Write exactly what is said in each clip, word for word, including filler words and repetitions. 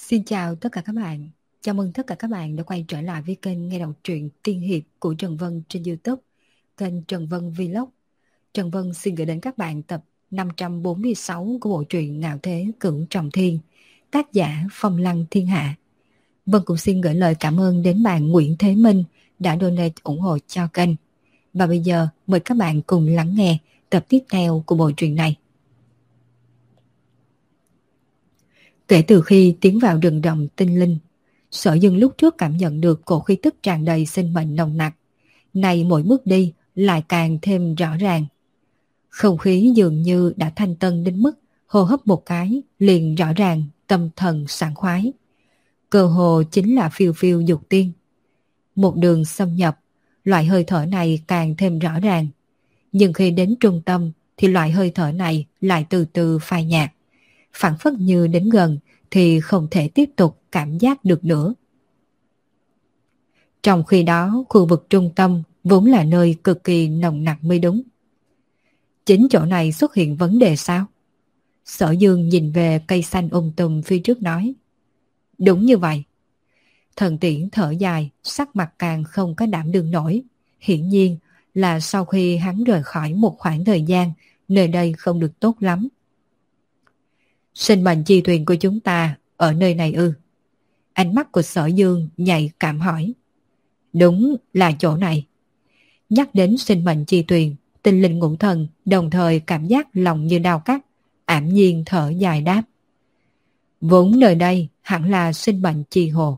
Xin chào tất cả các bạn. Chào mừng tất cả các bạn đã quay trở lại với kênh nghe đọc truyện tiên hiệp của Trần Vân trên YouTube, kênh Trần Vân Vlog. Trần Vân xin gửi đến các bạn tập năm trăm bốn mươi sáu của bộ truyện Ngạo Thế Cửu Trọng Thiên, tác giả Phong Lăng Thiên Hạ. Vân cũng xin gửi lời cảm ơn đến bạn Nguyễn Thế Minh đã donate ủng hộ cho kênh. Và bây giờ mời các bạn cùng lắng nghe tập tiếp theo của bộ truyện này. Kể từ khi tiến vào rừng rậm tinh linh, Sở Dương lúc trước cảm nhận được cổ khí tức tràn đầy sinh mệnh nồng nặc. Nay mỗi bước đi lại càng thêm rõ ràng. Không khí dường như đã thanh tân đến mức hô hấp một cái liền rõ ràng, tâm thần sảng khoái. Cơ hồ chính là phiêu phiêu dục tiên. Một đường xâm nhập, loại hơi thở này càng thêm rõ ràng. Nhưng khi đến trung tâm thì loại hơi thở này lại từ từ phai nhạt. Phảng phất như đến gần thì không thể tiếp tục cảm giác được nữa. Trong khi đó, khu vực trung tâm vốn là nơi cực kỳ nồng nặc mới đúng. Chính chỗ này xuất hiện vấn đề sao? Sở Dương nhìn về cây xanh um tùm phía trước nói. Đúng như vậy. Thần Tiễn thở dài, sắc mặt càng không có đảm đương nổi. Hiển nhiên là sau khi hắn rời khỏi một khoảng thời gian, nơi đây không được tốt lắm. Sinh mệnh chi thuyền của chúng ta ở nơi này ư? Ánh mắt của Sở Dương nhạy cảm hỏi. Đúng là chỗ này. Nhắc đến sinh mệnh chi thuyền, tinh linh ngũ thần đồng thời cảm giác lòng như đau cắt, ảm nhiên thở dài đáp. Vốn nơi đây hẳn là sinh mệnh chi hồ.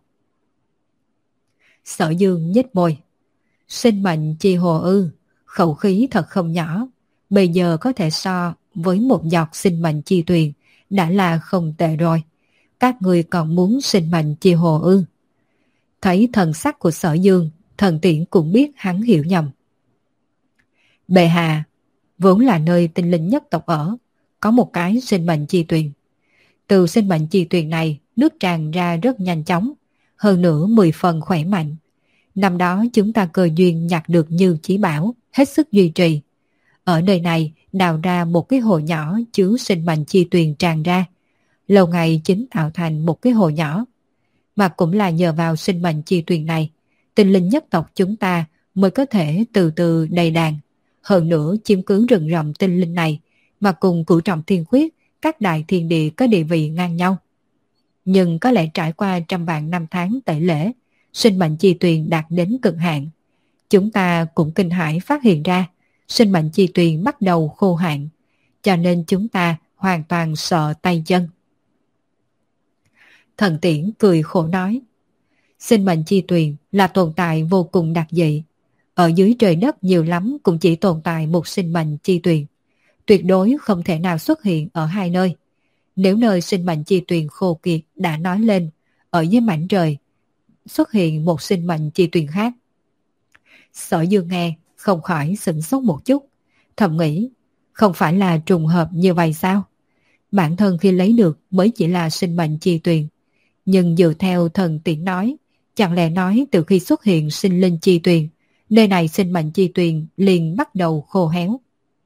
Sở Dương nhếch môi. Sinh mệnh chi hồ ư? Khẩu khí thật không nhỏ. Bây giờ có thể so với một giọt sinh mệnh chi thuyền đã là không tệ rồi. Các người còn muốn sinh mệnh chi hồ ư? Thấy thần sắc của Sở Dương, Thần Tiễn cũng biết hắn hiểu nhầm. Bệ hạ, vốn là nơi tinh linh nhất tộc ở, có một cái sinh mệnh chi tuyền. Từ sinh mệnh chi tuyền này, nước tràn ra rất nhanh chóng, hơn nữa mười phần khỏe mạnh. Năm đó chúng ta cơ duyên nhặt được Như Chí Bảo, hết sức duy trì. Ở nơi này đào ra một cái hồ nhỏ chứa sinh mệnh chi tuyền tràn ra. Lâu ngày chính tạo thành một cái hồ nhỏ. Mà cũng là nhờ vào sinh mệnh chi tuyền này, tinh linh nhất tộc chúng ta mới có thể từ từ đầy đàn. Hơn nữa chiếm cứ rừng rậm tinh linh này mà cùng Cửu Trọng Thiên Khuyết, các đại thiên địa có địa vị ngang nhau. Nhưng có lẽ trải qua trăm vạn năm tháng tẩy lễ, sinh mệnh chi tuyền đạt đến cực hạn. Chúng ta cũng kinh hãi phát hiện ra sinh mệnh chi tuyền bắt đầu khô hạn, cho nên chúng ta hoàn toàn sợ tay chân. Thần Tiễn cười khổ nói. Sinh mệnh chi tuyền là tồn tại vô cùng đặc dị. Ở dưới trời đất nhiều lắm cũng chỉ tồn tại một sinh mệnh chi tuyền. Tuyệt đối không thể nào xuất hiện ở hai nơi. Nếu nơi sinh mệnh chi tuyền khô kiệt đã nói lên, ở dưới mảnh trời xuất hiện một sinh mệnh chi tuyền khác. Sở Dương nghe không khỏi sửng sốt một chút, thầm nghĩ, không phải là trùng hợp như vậy sao? Bản thân khi lấy được mới chỉ là sinh mệnh chi tuyền. Nhưng dựa theo Thần Tiễn nói, chẳng lẽ nói từ khi xuất hiện sinh linh chi tuyền, nơi này sinh mệnh chi tuyền liền bắt đầu khô héo.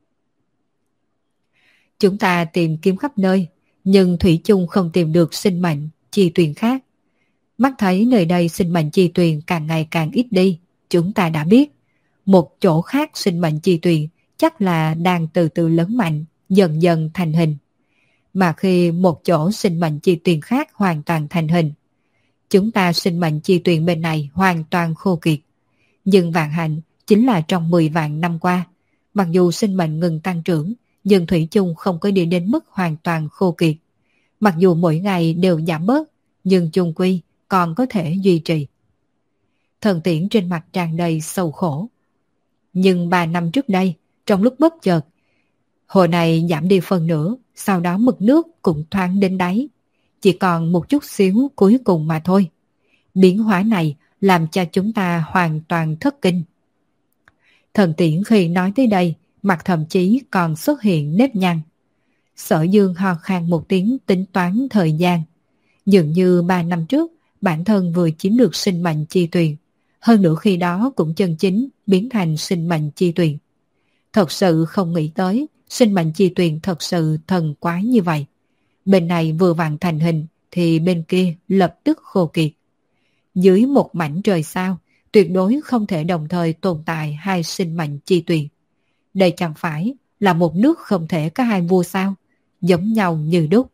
Chúng ta tìm kiếm khắp nơi, nhưng thủy chung không tìm được sinh mệnh chi tuyền khác. Mắt thấy nơi đây sinh mệnh chi tuyền càng ngày càng ít đi, chúng ta đã biết một chỗ khác sinh mệnh chi tuyền chắc là đang từ từ lớn mạnh, dần dần thành hình. Mà khi một chỗ sinh mệnh chi tuyền khác hoàn toàn thành hình, chúng ta sinh mệnh chi tuyền bên này hoàn toàn khô kiệt. Nhưng vạn hạnh chính là trong mười vạn năm qua, mặc dù sinh mệnh ngừng tăng trưởng, nhưng thủy chung không có đi đến mức hoàn toàn khô kiệt. Mặc dù mỗi ngày đều giảm bớt, nhưng chung quy còn có thể duy trì. Thần Tiễn trên mặt tràn đầy sầu khổ. Nhưng ba năm trước đây, trong lúc bất chợt, hồ này giảm đi phần nửa, sau đó mực nước cũng thoáng đến đáy. Chỉ còn một chút xíu cuối cùng mà thôi. Biến hóa này làm cho chúng ta hoàn toàn thất kinh. Thần Tiễn khi nói tới đây, mặt thậm chí còn xuất hiện nếp nhăn. Sở Dương ho khan một tiếng tính toán thời gian. Dường như ba năm trước, bản thân vừa chiếm được sinh mệnh chi tuyền. Hơn nữa khi đó cũng chân chính biến thành sinh mệnh chi tuyền. Thật sự không nghĩ tới sinh mệnh chi tuyền thật sự thần quái như vậy. Bên này vừa vặn thành hình, thì bên kia lập tức khô kiệt. Dưới một mảnh trời sao, tuyệt đối không thể đồng thời tồn tại hai sinh mệnh chi tuyền. Đây chẳng phải là một nước không thể có hai vua sao, giống nhau như đúc.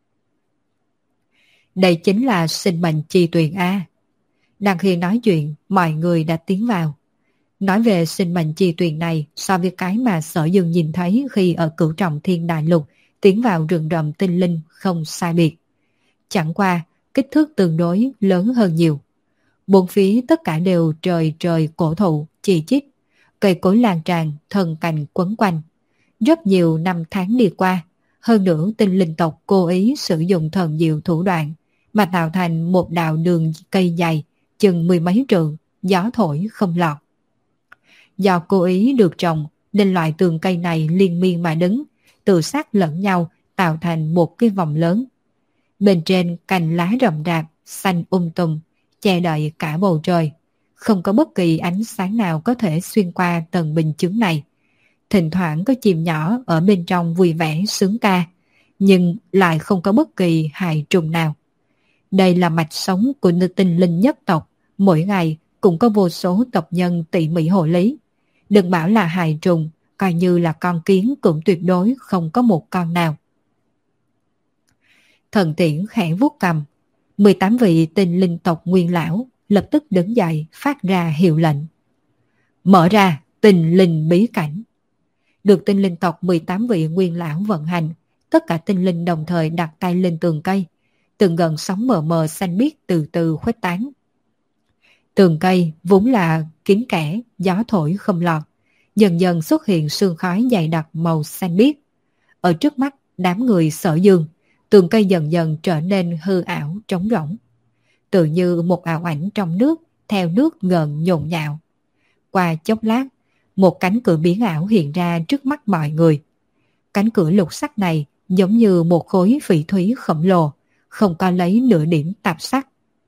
Đây chính là sinh mệnh chi tuyền A. Đang khi nói chuyện, mọi người đã tiến vào. Nói về sinh mệnh chi tuyền này so với cái mà Sở Dương nhìn thấy khi ở Cửu Trọng Thiên Đại Lục tiến vào rừng rậm tinh linh không sai biệt. Chẳng qua, kích thước tương đối lớn hơn nhiều. Bốn phía tất cả đều trời trời cổ thụ, chi chít, cây cối lan tràn, thân cành quấn quanh. Rất nhiều năm tháng đi qua, hơn nữa tinh linh tộc cố ý sử dụng thần diệu thủ đoạn mà tạo thành một đạo đường cây dày chừng mười mấy trượng, gió thổi không lọt. Do cố ý được trồng nên loại tường cây này liên miên mà đứng, tự sát lẫn nhau tạo thành một cái vòng lớn. Bên trên cành lá rậm rạp, xanh um tùm, che đậy cả bầu trời. Không có bất kỳ ánh sáng nào có thể xuyên qua tầng bình chướng này. Thỉnh thoảng có chim nhỏ ở bên trong vui vẻ sướng ca, nhưng lại không có bất kỳ hài trùng nào. Đây là mạch sống của tinh linh nhất tộc, mỗi ngày cũng có vô số tộc nhân tỉ mỉ hộ lý. Đừng bảo là hài trùng, coi như là con kiến cũng tuyệt đối không có một con nào. Thần Tiễn khẽ vuốt cầm, mười tám vị tinh linh tộc nguyên lão lập tức đứng dậy phát ra hiệu lệnh. Mở ra tinh linh bí cảnh. Được tinh linh tộc mười tám vị nguyên lão vận hành, tất cả tinh linh đồng thời đặt tay lên tường cây, từng gần sóng mờ mờ xanh biếc từ từ khuếch tán. Tường cây vốn là kín kẽ, gió thổi không lọt, dần dần xuất hiện sương khói dày đặc màu xanh biếc. Ở trước mắt đám người Sở Dương, tường cây dần dần trở nên hư ảo trống rỗng, tự như một ảo ảnh trong nước, theo nước ngần nhộn nhạo. Qua chốc lát, một cánh cửa biến ảo hiện ra trước mắt mọi người. Cánh cửa lục sắc này giống như một khối phỉ thúy khổng lồ, không có lấy nửa điểm tạp sắc.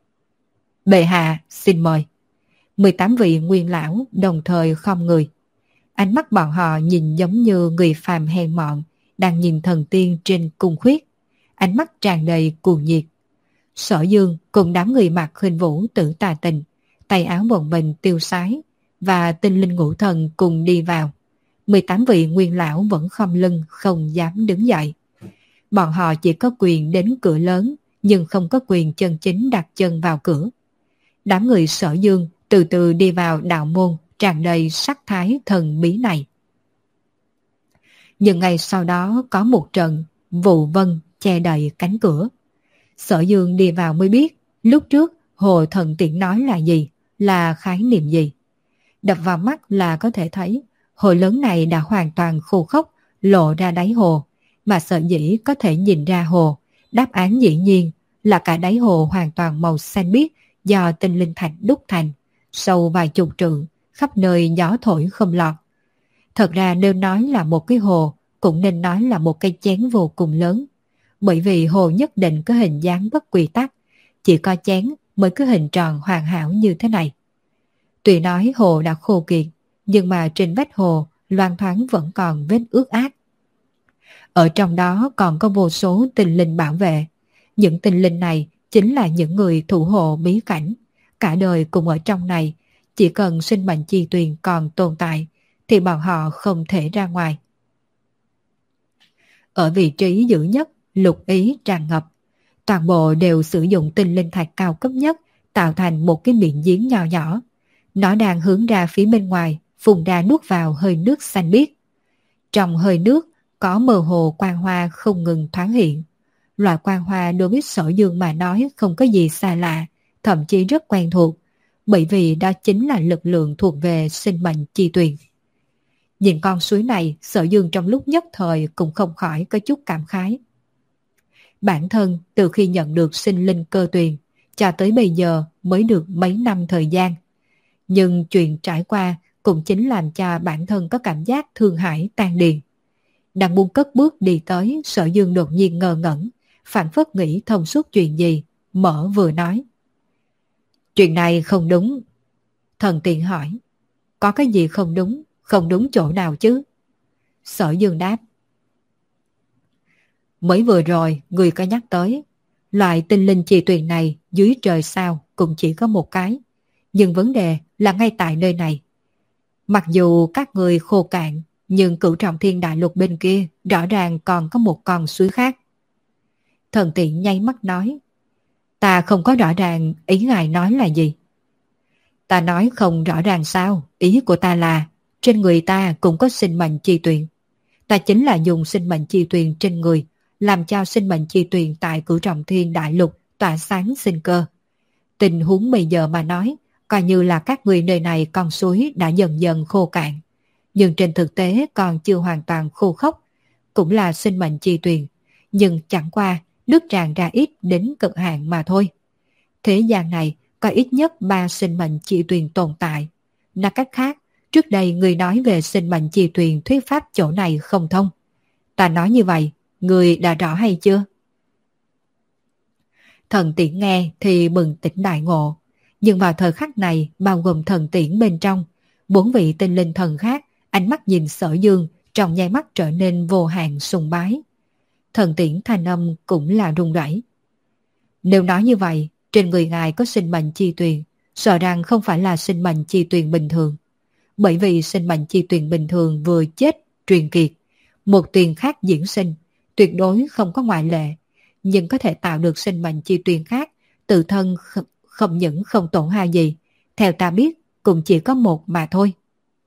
Bệ hạ, xin mời. mười tám vị nguyên lão đồng thời khom người. Ánh mắt bọn họ nhìn giống như người phàm hèn mọn đang nhìn thần tiên trên cung khuyết. Ánh mắt tràn đầy cuồng nhiệt. Sở Dương cùng đám người mặc khuynh vũ tử tà tình, tay áo bồng bềnh tiêu sái, và tinh linh ngũ thần cùng đi vào. mười tám vị nguyên lão vẫn khom lưng không dám đứng dậy. Bọn họ chỉ có quyền đến cửa lớn, nhưng không có quyền chân chính đặt chân vào cửa. Đám người Sở Dương từ từ đi vào đạo môn tràn đầy sắc thái thần bí này. Nhưng ngày sau đó có một trận vụ vân che đậy cánh cửa. Sở Dương đi vào mới biết lúc trước Hồ Thần Tiễn nói là gì, là khái niệm gì. Đập vào mắt là có thể thấy hồ lớn này đã hoàn toàn khô khốc, lộ ra đáy hồ, mà Sở Dĩ có thể nhìn ra hồ. Đáp án dĩ nhiên là cả đáy hồ hoàn toàn màu xanh biếc do tinh linh thạch đúc thành, sâu vài chục trượng, khắp nơi gió thổi không lọt. Thật ra nếu nói là một cái hồ, cũng nên nói là một cây chén vô cùng lớn, bởi vì hồ nhất định có hình dáng bất quy tắc, chỉ có chén mới có hình tròn hoàn hảo như thế này. Tuy nói hồ đã khô kiệt, nhưng mà trên vách hồ loang thoáng vẫn còn vết ướt át. Ở trong đó còn có vô số tinh linh bảo vệ. Những tinh linh này chính là những người thủ hộ bí cảnh, cả đời cùng ở trong này. Chỉ cần sinh mệnh chi tuyền còn tồn tại thì bọn họ không thể ra ngoài. Ở vị trí giữa nhất, lục ý tràn ngập. Toàn bộ đều sử dụng tinh linh thạch cao cấp nhất tạo thành một cái miệng giếng nhỏ nhỏ. Nó đang hướng ra phía bên ngoài, phun ra nuốt vào hơi nước xanh biếc. Trong hơi nước có mơ hồ quang hoa không ngừng thoáng hiện. Loại quang hoa đối với Sở Dương mà nói không có gì xa lạ, thậm chí rất quen thuộc, bởi vì đó chính là lực lượng thuộc về sinh mệnh chi tuyền. Nhìn con suối này, Sở Dương trong lúc nhất thời cũng không khỏi có chút cảm khái. Bản thân từ khi nhận được sinh linh cơ tuyền, cho tới bây giờ mới được mấy năm thời gian. Nhưng chuyện trải qua cũng chính làm cho bản thân có cảm giác thương hại tan điền. Đang muốn cất bước đi tới, Sở Dương đột nhiên ngơ ngẩn, phảng phất nghĩ thông suốt chuyện gì, mở vừa nói. Chuyện này không đúng. Thần Tiện hỏi, có cái gì không đúng, không đúng chỗ nào chứ? Sở Dương đáp, mới vừa rồi người có nhắc tới, Loại tinh linh chi tuyền này dưới trời sao cũng chỉ có một cái. Nhưng vấn đề là ngay tại nơi này. Mặc dù các người khô cạn, nhưng Cửu Trọng Thiên Đại Lục bên kia rõ ràng còn có một con suối khác. Thần Tiễn nháy mắt nói, ta không có rõ ràng ý ngài nói là gì. Ta nói không rõ ràng sao, ý của ta là trên người ta cũng có sinh mệnh chi tuyền. Ta chính là dùng sinh mệnh chi tuyền trên người, làm cho sinh mệnh chi tuyền tại Cửu Trọng Thiên Đại Lục tỏa sáng sinh cơ. Tình huống bây giờ mà nói, coi như là các người nơi này con suối đã dần dần khô cạn. Nhưng trên thực tế còn chưa hoàn toàn khô khốc, cũng là sinh mệnh chi tuyền, nhưng chẳng qua nước tràn ra ít đến cực hạn mà thôi. Thế gian này có ít nhất ba sinh mệnh chi tuyền tồn tại. Nói cách khác, trước đây người nói về sinh mệnh chi tuyền thuyết pháp chỗ này không thông. Ta nói như vậy, người đã rõ hay chưa? Thần Tiễn nghe thì bừng tỉnh đại ngộ. Nhưng vào thời khắc này, bao gồm Thần Tiễn bên trong, bốn vị tinh linh thần khác, ánh mắt nhìn Sở Dương trong nháy mắt trở nên vô hạn sùng bái. Thần Tiễn thanh âm cũng là rung rẩy. Nếu nói như vậy, trên người ngài có sinh mệnh chi tuyền, sợ rằng không phải là sinh mệnh chi tuyền bình thường. Bởi vì sinh mệnh chi tuyền bình thường vừa chết, truyền kiệt, một tuyền khác diễn sinh, tuyệt đối không có ngoại lệ, nhưng có thể tạo được sinh mệnh chi tuyền khác, tự thân không, không những không tổn hao gì, theo ta biết cũng chỉ có một mà thôi.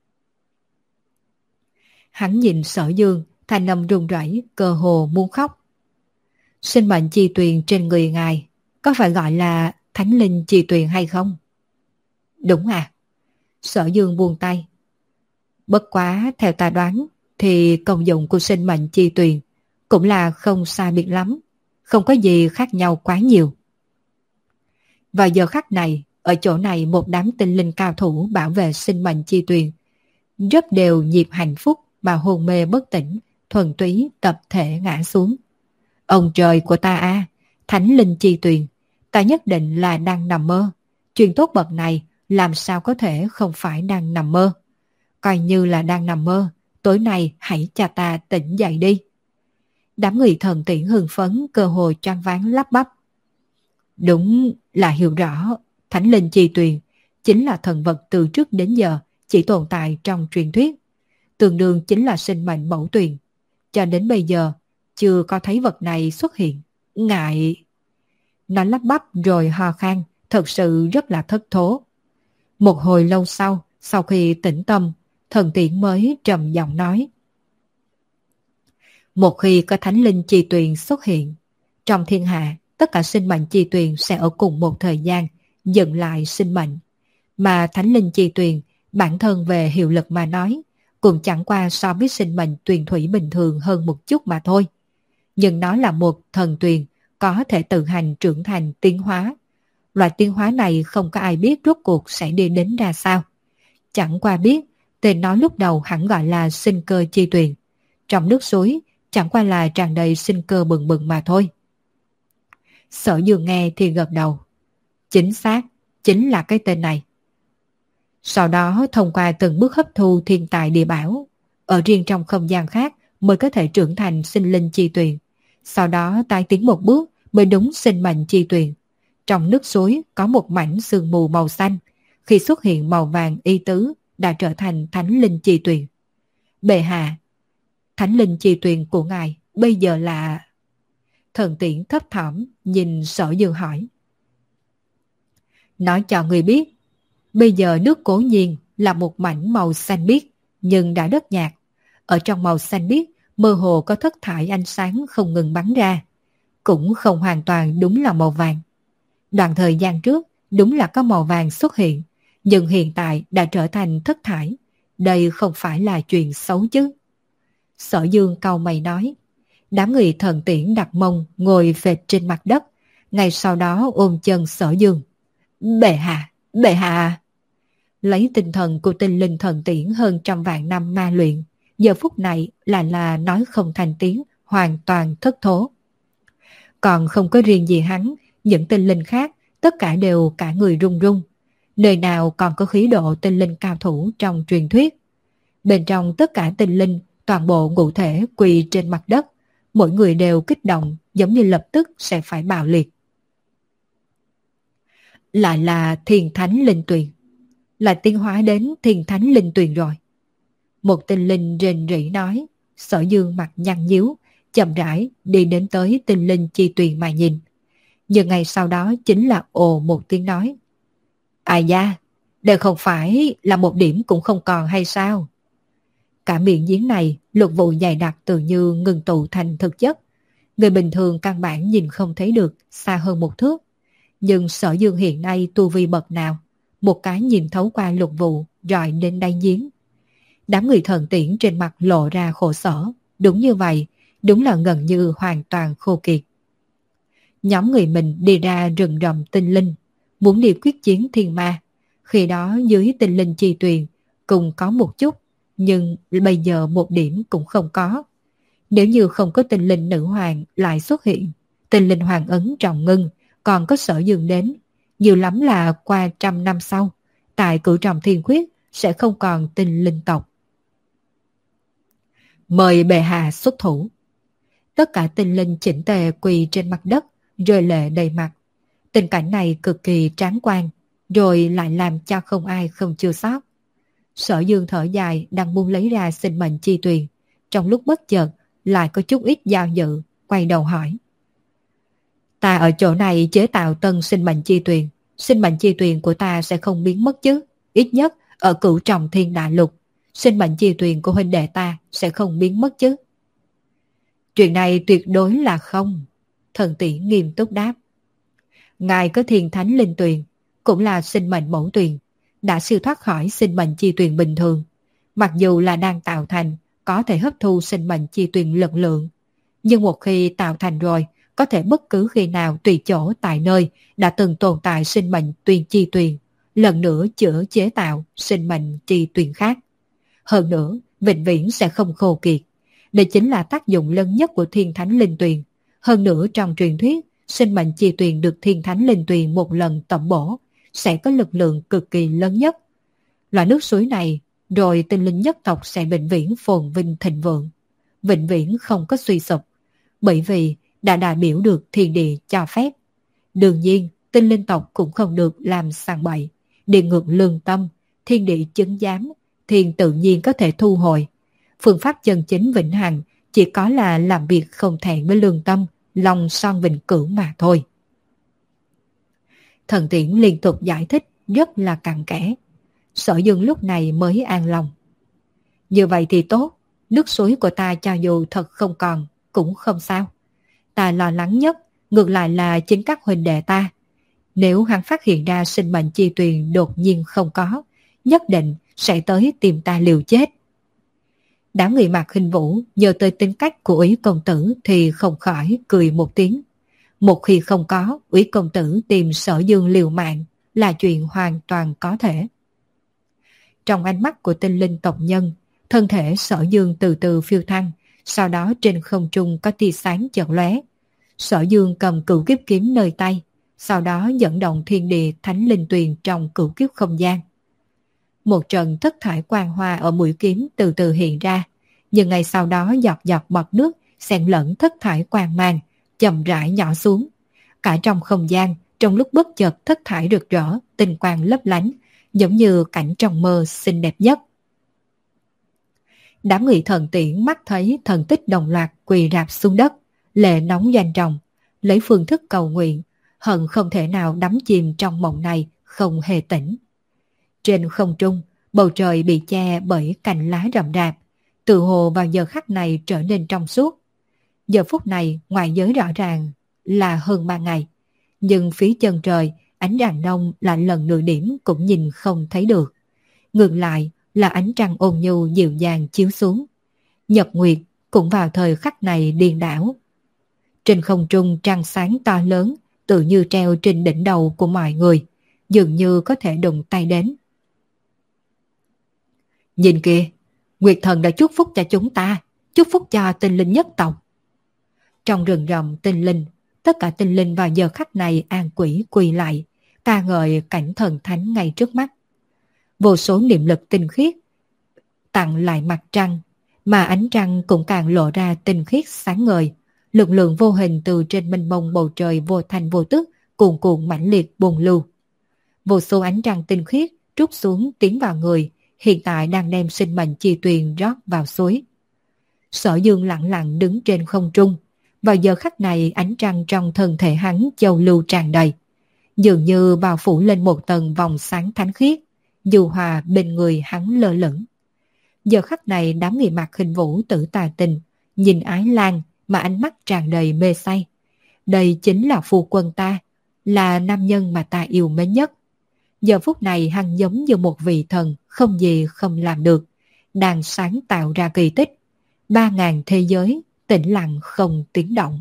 Hắn nhìn Sở Dương, thanh âm run rẩy, cơ hồ muốn khóc. Sinh mệnh chi tuyền trên người ngài có phải gọi là thánh linh chi tuyền hay không? Đúng à? Sở Dương buông tay. Bất quá theo ta đoán thì công dụng của sinh mệnh chi tuyền cũng là không sai biệt lắm, không có gì khác nhau quá nhiều. Vào giờ khắc này, ở chỗ này một đám tinh linh cao thủ bảo vệ sinh mệnh chi tuyền, rất đều nhịp hạnh phúc mà hôn mê bất tỉnh, thuần túy tập thể ngã xuống. Ông trời của ta a, à, thánh linh chi tuyền, ta nhất định là đang nằm mơ. Chuyện tốt bậc này làm sao có thể không phải đang nằm mơ. Coi như là đang nằm mơ, tối nay hãy cho ta tỉnh dậy đi. Đám người Thần Tiễn hưng phấn cơ hội choáng váng lắp bắp. Đúng là hiểu rõ, thánh linh chi tuyền chính là thần vật từ trước đến giờ chỉ tồn tại trong truyền thuyết, tương đương chính là sinh mệnh mẫu tuyền. Cho đến bây giờ chưa có thấy vật này xuất hiện. Ngại... Nó lắp bắp rồi ho khan, thật sự rất là thất thố. Một hồi lâu sau, sau khi tĩnh tâm, Thần Tiễn mới trầm giọng nói. Một khi có thánh linh chi tuyền xuất hiện, trong thiên hạ, tất cả sinh mệnh chi tuyền sẽ ở cùng một thời gian, dừng lại sinh mệnh. Mà thánh linh chi tuyền, bản thân về hiệu lực mà nói, cũng chẳng qua so với sinh mệnh tuyền thủy bình thường hơn một chút mà thôi. Nhưng nó là một thần tuyền, có thể tự hành trưởng thành tiến hóa. Loại tiến hóa này không có ai biết rốt cuộc sẽ đi đến ra sao. Chẳng qua biết, tên nó lúc đầu hẳn gọi là sinh cơ chi tuyền. Trong nước suối, chẳng qua là tràn đầy sinh cơ bừng bừng mà thôi. Sở Dương nghe thì gật đầu. Chính xác, chính là cái tên này. Sau đó thông qua từng bước hấp thu thiên tài địa bảo, ở riêng trong không gian khác mới có thể trưởng thành sinh linh chi tuyền. Sau đó tái tiến một bước mới đúng sinh mệnh chi tuyền. Trong nước suối có một mảnh sương mù màu xanh, khi xuất hiện màu vàng y tứ đã trở thành thánh linh chi tuyền. Bệ hạ, thánh linh chi tuyền của ngài bây giờ là... Thần Tiễn thấp thỏm nhìn Sở Dương hỏi. Nói cho người biết, bây giờ nước Cố Nhiên là một mảnh màu xanh biếc nhưng đã rất nhạt. Ở trong màu xanh biếc mơ hồ có thất thải ánh sáng không ngừng bắn ra. Cũng không hoàn toàn đúng là màu vàng. Đoạn thời gian trước đúng là có màu vàng xuất hiện, nhưng hiện tại đã trở thành thất thải. Đây không phải là chuyện xấu chứ. Sở Dương cau mày nói. Đám người Thần Tiễn đặt mông ngồi phệt trên mặt đất, ngay sau đó ôm chân Sở Dương. Bệ hạ, bệ hạ. Lấy tinh thần của tinh linh Thần Tiễn hơn trăm vạn năm ma luyện, giờ phút này là là nói không thành tiếng, hoàn toàn thất thố. Còn không có riêng gì hắn, những tinh linh khác tất cả đều cả người run run. Nơi nào còn có khí độ tinh linh cao thủ trong truyền thuyết. Bên trong tất cả tinh linh, toàn bộ ngũ thể quỳ trên mặt đất, mỗi người đều kích động giống như lập tức sẽ phải bạo liệt. lại là Thiên Thánh Linh Tuyền, là tiến hóa đến Thiên Thánh Linh Tuyền rồi. Một tinh linh rền rỉ nói. Sở Dương mặt nhăn nhíu, chậm rãi đi đến tới tinh linh chi tuyền mà nhìn. Nhưng ngay sau đó chính là ồ một tiếng nói. Ai da, đây không phải là một điểm cũng không còn hay sao? Cả miệng giếng này lục vụ dày đặc tự như ngừng tụ thành thực chất. Người bình thường căn bản nhìn không thấy được xa hơn một thước. Nhưng Sở Dương hiện nay tu vi bậc nào, một cái nhìn thấu qua lục vụ rọi đến đáy giếng. Đám người thần tiễn trên mặt lộ ra khổ sở. Đúng như vậy, đúng là gần như hoàn toàn khô kiệt. Nhóm người mình đi ra rừng rậm tinh linh, muốn đi quyết chiến thiên ma. Khi đó dưới tinh linh chi tuyền cùng có một chút, nhưng bây giờ một điểm cũng không có. Nếu như không có tinh linh nữ hoàng lại xuất hiện, tinh linh hoàng ấn trọng ngưng, còn có Sở Dương đến, nhiều lắm là qua trăm năm sau, tại cửu trọng thiên quyết sẽ không còn tinh linh tộc. Mời bệ hạ xuất thủ. Tất cả tinh linh chỉnh tề quỳ trên mặt đất, rơi lệ đầy mặt. Tình cảnh này cực kỳ tráng quan, rồi lại làm cho không ai không chua xót. Sở Dương thở dài đang muốn lấy ra sinh mệnh chi tuyền, trong lúc bất chợt lại có chút ít dao dự, quay đầu hỏi. Ta ở chỗ này chế tạo tân sinh mệnh chi tuyền, sinh mệnh chi tuyền của ta sẽ không biến mất chứ? Ít nhất ở cửu trọng thiên đại lục, sinh mệnh chi tuyền của huynh đệ ta sẽ không biến mất chứ? Chuyện này tuyệt đối là không. Thần tỷ nghiêm túc đáp. Ngài có thiên thánh linh tuyền, cũng là sinh mệnh mẫu tuyền, đã siêu thoát khỏi sinh mệnh chi tuyền bình thường. Mặc dù là đang tạo thành, có thể hấp thu sinh mệnh chi tuyền lực lượng, nhưng một khi tạo thành rồi, có thể bất cứ khi nào tùy chỗ tại nơi đã từng tồn tại sinh mệnh tuyền chi tuyền, lần nữa chữa chế tạo sinh mệnh chi tuyền khác. Hơn nữa, vĩnh viễn sẽ không khô kiệt. Đây chính là tác dụng lớn nhất của thiên thánh linh tuyền. Hơn nữa trong truyền thuyết, sinh mệnh chi tuyền được thiên thánh linh tuyền một lần tẩm bổ, sẽ có lực lượng cực kỳ lớn nhất. Loại nước suối này, rồi tinh linh nhất tộc sẽ vĩnh viễn phồn vinh thịnh vượng, vĩnh viễn không có suy sụp, bởi vì đã đại biểu được thiên địa cho phép. Đương nhiên, tinh linh tộc cũng không được làm sàng bậy, địa ngược lương tâm, thiên địa chứng giám, thiên tự nhiên có thể thu hồi. Phương pháp chân chính vĩnh hằng chỉ có là làm việc không thẹn với lương tâm, lòng son vĩnh cửu mà thôi. Thần Tiễn liên tục giải thích rất là cặn kẽ. Sở Dương lúc này mới an lòng. Như vậy thì tốt, nước suối của ta cho dù thật không còn cũng không sao. Ta lo lắng nhất ngược lại là chính các huynh đệ ta. Nếu hắn phát hiện ra sinh mệnh chi tuyền đột nhiên không có, nhất định sẽ tới tìm ta liều chết. Đám người Mạc Khinh Vũ nhờ tới tính cách của Úy công tử thì không khỏi cười một tiếng. Một khi không có, Úy công tử tìm Sở Dương liều mạng là chuyện hoàn toàn có thể. Trong ánh mắt của tinh linh tộc nhân, thân thể Sở Dương từ từ phiêu thăng, sau đó trên không trung có tia sáng chợt lóe. Sở Dương cầm cửu kiếp kiếm nơi tay, sau đó dẫn động thiên địa thánh linh tuyền trong cửu kiếp không gian. Một trận thất thải quang hoa ở mũi kiếm từ từ hiện ra, nhưng ngay sau đó giọt giọt bọt nước xen lẫn thất thải quang mang, chậm rãi nhỏ xuống. Cả trong không gian, trong lúc bất chợt thất thải rực rỡ, tinh quang lấp lánh, giống như cảnh trong mơ xinh đẹp nhất. Đám người thần tiễn mắt thấy thần tích đồng loạt quỳ rạp xuống đất, lệ nóng doanh trọng, lấy phương thức cầu nguyện, hận không thể nào đắm chìm trong mộng này, không hề tỉnh. Trên không trung, bầu trời bị che bởi cành lá rậm rạp, tự hồ vào giờ khắc này trở nên trong suốt. Giờ phút này ngoại giới rõ ràng là hơn ba ngày, nhưng phía chân trời ánh rạng đông lại lần nửa điểm cũng nhìn không thấy được. Ngược lại là ánh trăng ôn nhu dịu dàng chiếu xuống. Nhật nguyệt cũng vào thời khắc này điên đảo. Trên không trung trăng sáng to lớn, tự như treo trên đỉnh đầu của mọi người, dường như có thể đụng tay đến. Nhìn kìa, Nguyệt Thần đã chúc phúc cho chúng ta, chúc phúc cho tinh linh nhất tộc. Trong rừng rậm tinh linh, tất cả tinh linh vào giờ khắc này an quỷ quỳ lại, ca ngợi cảnh thần thánh ngay trước mắt. Vô số niệm lực tinh khiết tặng lại mặt trăng, mà ánh trăng cũng càng lộ ra tinh khiết sáng ngời. Lực lượng vô hình từ trên mênh mông bầu trời vô thành vô tức cuồn cuộn mãnh liệt bùng lưu. Vô số ánh trăng tinh khiết trút xuống tiến vào người, hiện tại đang đem sinh mệnh chi tuyền rót vào suối. Sở Dương lặng lặng đứng trên không trung. Vào giờ khắc này ánh trăng trong thân thể hắn châu lưu tràn đầy, dường như bao phủ lên một tầng vòng sáng thánh khiết, dù hòa bên người hắn lơ lửng. Giờ khắc này đám người mặc Hình Vũ Tử Tà Tình nhìn Ái Lan mà ánh mắt tràn đầy mê say. Đây chính là phu quân ta, là nam nhân mà ta yêu mến nhất. Giờ phút này hắn giống như một vị thần không gì không làm được, đang sáng tạo ra kỳ tích. Ba ngàn thế giới tĩnh lặng không tiếng động.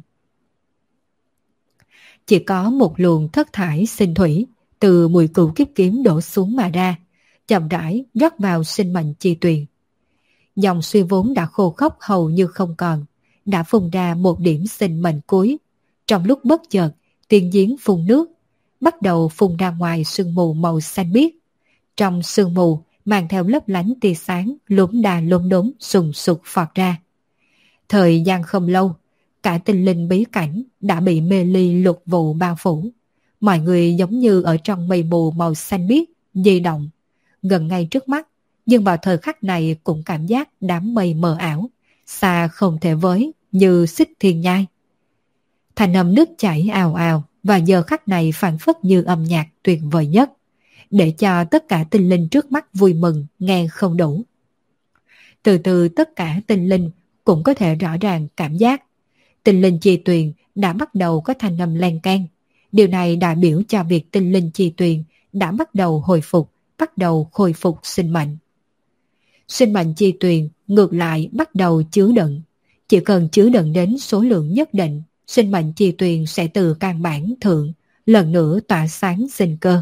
Chỉ có một luồng thất thải sinh thủy từ mùi cửu kiếp kiếm đổ xuống mà ra, chậm rãi rót vào sinh mệnh chi tuyền. Dòng suy vốn đã khô khốc hầu như không còn, đã phun ra một điểm sinh mệnh cuối. Trong lúc bất chợt, tiên giếng phun nước, bắt đầu phun ra ngoài sương mù màu xanh biếc. Trong sương mù mang theo lấp lánh tia sáng lốm đà lốm đốm sùng sục phọt ra. Thời gian không lâu, cả tinh linh bí cảnh đã bị mê ly lục vụ bao phủ. Mọi người giống như ở trong mây mù màu xanh biếc di động gần ngay trước mắt, nhưng vào thời khắc này cũng cảm giác đám mây mờ ảo, xa không thể với như xích thiên nhai. Thành âm nước chảy ào ào và giờ khắc này phảng phất như âm nhạc tuyệt vời nhất, để cho tất cả tinh linh trước mắt vui mừng nghe không đủ. Từ từ tất cả tinh linh cũng có thể rõ ràng cảm giác tinh linh chi tuyền đã bắt đầu có thanh âm len keng. Điều này đại biểu cho việc tinh linh chi tuyền đã bắt đầu hồi phục, bắt đầu khôi phục sinh mệnh. Sinh mệnh chi tuyền ngược lại bắt đầu chứa đựng. Chỉ cần chứa đựng đến số lượng nhất định, sinh mệnh chi tuyền sẽ từ căn bản thượng lần nữa tỏa sáng sinh cơ.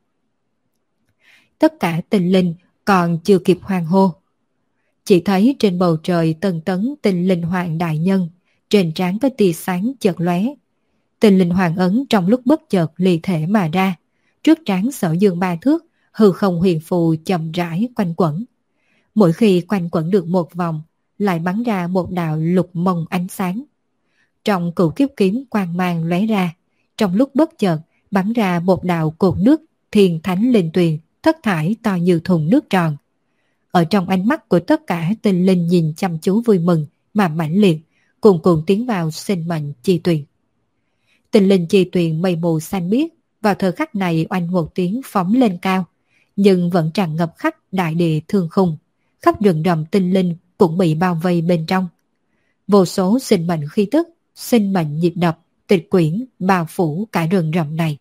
Tất cả tinh linh còn chưa kịp hoan hô, chỉ thấy trên bầu trời tần tấn tinh linh hoàng đại nhân, trên trán có tia sáng chợt lóe. Tinh linh hoàng ấn trong lúc bất chợt ly thể mà ra, trước trán Sở Dương ba thước, hư không huyền phù chậm rãi quanh quẩn. Mỗi khi quanh quẩn được một vòng, lại bắn ra một đạo lục mông ánh sáng. Trong cửu kiếp kiếm quang mang lóe ra, trong lúc bất chợt bắn ra một đạo cột nước thiên thánh linh tuyền thất thải to như thùng nước tròn. Ở trong ánh mắt của tất cả tinh linh nhìn chăm chú vui mừng mà mãnh liệt, cùng cùng tiến vào sinh mệnh chi tuyền. Tinh linh chi tuyền mây mù xanh biếc vào thời khắc này oanh một tiếng phóng lên cao, nhưng vẫn tràn ngập khắp đại địa thương khung, khắp rừng rậm tinh linh cũng bị bao vây bên trong. Vô số sinh mệnh khí tức, sinh mệnh nhịp đập, tịch quyển bao phủ cả rừng rậm này.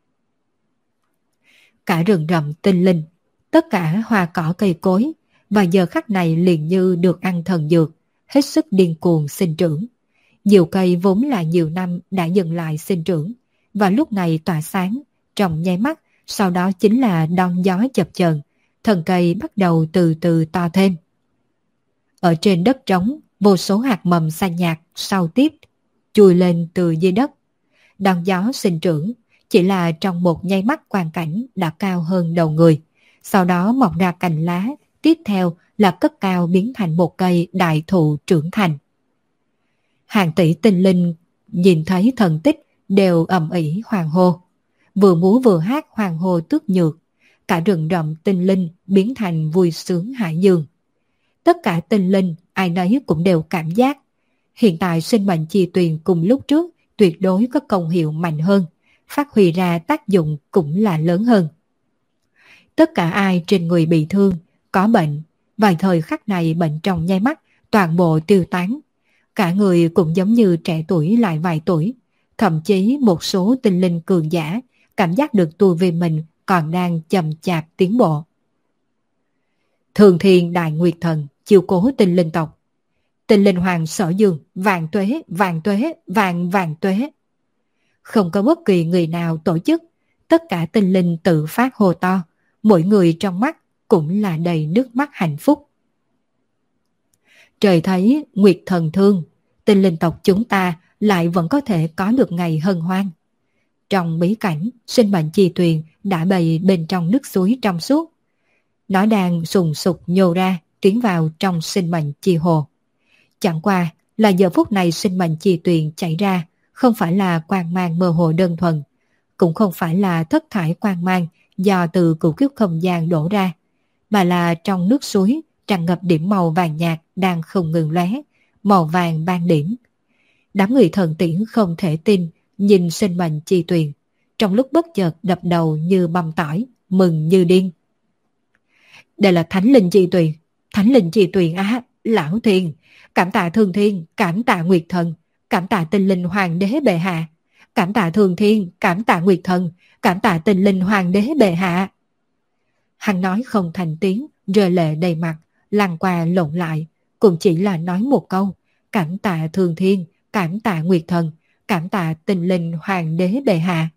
Cả rừng rậm tinh linh, tất cả hoa cỏ cây cối, và giờ khắc này liền như được ăn thần dược, hết sức điên cuồng sinh trưởng. Nhiều cây vốn là nhiều năm đã dừng lại sinh trưởng, và lúc này tỏa sáng, trong nháy mắt, sau đó chính là đón gió chập chờn, thân cây bắt đầu từ từ to thêm. Ở trên đất trống, vô số hạt mầm xanh nhạt sau tiếp chui lên từ dưới đất. Đón gió sinh trưởng, chỉ là trong một nháy mắt quang cảnh đã cao hơn đầu người, sau đó mọc ra cành lá, tiếp theo là cất cao biến thành một cây đại thụ trưởng thành. Hàng tỷ tinh linh nhìn thấy thần tích đều ầm ĩ hoàng hô, vừa múa vừa hát hoàng hô tước nhược, cả rừng rậm tinh linh biến thành vui sướng hải dương. Tất cả tinh linh ai nấy cũng đều cảm giác hiện tại sinh mệnh chi tuyền cùng lúc trước tuyệt đối có công hiệu mạnh hơn, phát huy ra tác dụng cũng là lớn hơn. Tất cả ai trên người bị thương, có bệnh, vài thời khắc này bệnh trong nháy mắt toàn bộ tiêu tán. Cả người cũng giống như trẻ tuổi lại vài tuổi, thậm chí một số tinh linh cường giả cảm giác được tu vi mình còn đang chậm chạp tiến bộ. Thường Thiên Đại Nguyệt Thần chiêu cố tinh linh tộc. Tinh linh hoàng Sở Dương, vạn tuế, vạn tuế, vạn vạn tuế. Không có bất kỳ người nào tổ chức, tất cả tinh linh tự phát hô to, mỗi người trong mắt cũng là đầy nước mắt hạnh phúc. Trời thấy Nguyệt Thần thương, tinh linh tộc chúng ta lại vẫn có thể có được ngày hân hoan. Trong bí cảnh, sinh mệnh chi tuyền đã bày bên trong nước suối trong suốt. Nó đang sùng sục nhô ra, tiến vào trong sinh mệnh chi hồ. Chẳng qua là giờ phút này sinh mệnh chi tuyền chảy ra không phải là quang mang mơ hồ đơn thuần, cũng không phải là thất thải quang mang do từ cửu kiếp không gian đổ ra, mà là trong nước suối tràn ngập điểm màu vàng nhạt đang không ngừng lóe, màu vàng ban điểm. Đám người thần tiễn không thể tin nhìn sinh mệnh chi tuyền, trong lúc bất chợt đập đầu như băm tỏi, mừng như điên. Đây là thánh linh chi tuyền, thánh linh chi tuyền á, lão thiên, cảm tạ thương thiên, cảm tạ nguyệt thần, cảm tạ tinh linh hoàng đế bệ hạ, cảm tạ thương thiên, cảm tạ nguyệt thần, cảm tạ tinh linh hoàng đế bệ hạ. Hắn nói không thành tiếng, rơi lệ đầy mặt, lăn qua lộn lại, cũng chỉ là nói một câu, cảm tạ thương thiên, cảm tạ nguyệt thần, cảm tạ tinh linh hoàng đế bệ hạ.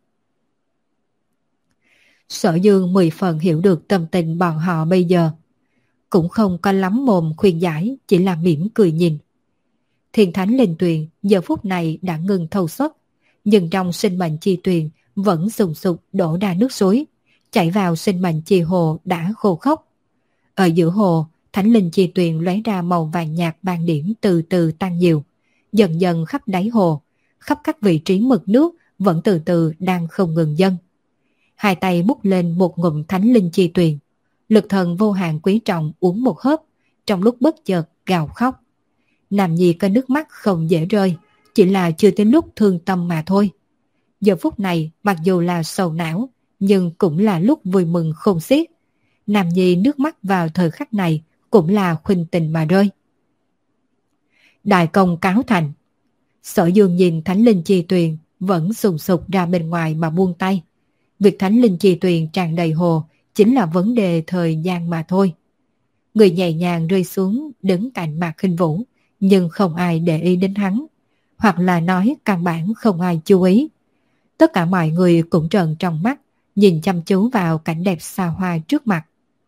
Sở Dương mười phần hiểu được tâm tình bọn họ bây giờ, cũng không có lắm mồm khuyên giải, chỉ là mỉm cười nhìn. Thiên thánh linh tuyền giờ phút này đã ngừng thâu xuất, nhưng trong sinh mệnh chi tuyền vẫn sùng sục đổ ra nước suối, chảy vào sinh mệnh chi hồ đã khô khốc. Ở giữa hồ, thánh linh chi tuyền lóe ra màu vàng nhạt ban điểm từ từ tăng nhiều, dần dần khắp đáy hồ, khắp các vị trí mực nước vẫn từ từ đang không ngừng dâng. Hai tay múc lên một ngụm thánh linh chi tuyền, lực thần vô hạn quý trọng uống một hớp, trong lúc bất chợt gào khóc. Nam nhi có nước mắt không dễ rơi, chỉ là chưa tới lúc thương tâm mà thôi. Giờ phút này mặc dù là sầu não, nhưng cũng là lúc vui mừng khôn xiết. Nam nhi nước mắt vào thời khắc này cũng là khuynh tình mà rơi. Đại công cáo thành. Sở Dương nhìn thánh linh chi tuyền vẫn sùng sục ra bên ngoài mà buông tay. Việc thánh linh chi tuyền tràn đầy hồ chính là vấn đề thời gian mà thôi. Người nhẹ nhàng rơi xuống đứng cạnh Mạc Khinh Vũ, nhưng không ai để ý đến hắn, hoặc là nói căn bản không ai chú ý. Tất cả mọi người cũng trợn tròn mắt, nhìn chăm chú vào cảnh đẹp xa hoa trước mặt.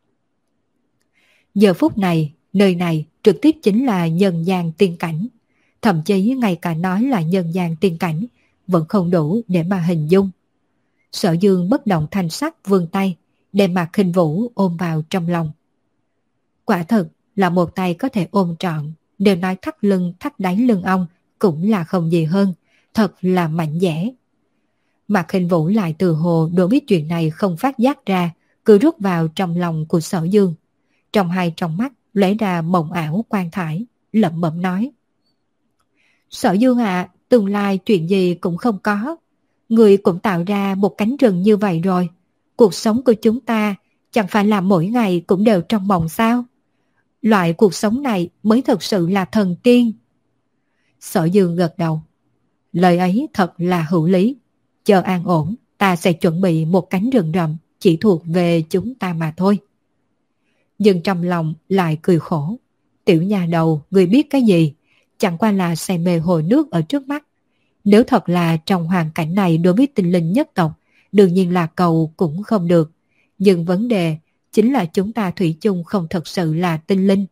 Giờ phút này, nơi này trực tiếp chính là nhân gian tiên cảnh. Thậm chí ngay cả nói là nhân gian tiên cảnh vẫn không đủ để mà hình dung. Sở Dương bất động thanh sắc vươn tay, đem Mạc Khinh Vũ ôm vào trong lòng. Quả thật là một tay có thể ôm trọn, đều nói thắt lưng thắt đáy lưng ong cũng là không gì hơn, thật là mạnh dẻ. Mạc Khinh Vũ lại từ hồ đối biết chuyện này không phát giác ra, cứ rút vào trong lòng của Sở Dương. Trong hai trong mắt lóe ra mộng ảo quan thải, lẩm bẩm nói: Sở Dương ạ, à, tương lai chuyện gì cũng không có. Người cũng tạo ra một cánh rừng như vậy rồi. Cuộc sống của chúng ta chẳng phải là mỗi ngày cũng đều trong mộng sao? Loại cuộc sống này mới thật sự là thần tiên. Sở Dương gật đầu. Lời ấy thật là hữu lý. Chờ an ổn, ta sẽ chuẩn bị một cánh rừng rậm chỉ thuộc về chúng ta mà thôi. Nhưng trong lòng lại cười khổ. Tiểu nhà đầu, người biết cái gì? Chẳng qua là say mê hồ nước ở trước mắt. Nếu thật là trong hoàn cảnh này đối với tinh linh nhất tộc, đương nhiên là cầu cũng không được. Nhưng vấn đề chính là chúng ta thủy chung không thật sự là tinh linh.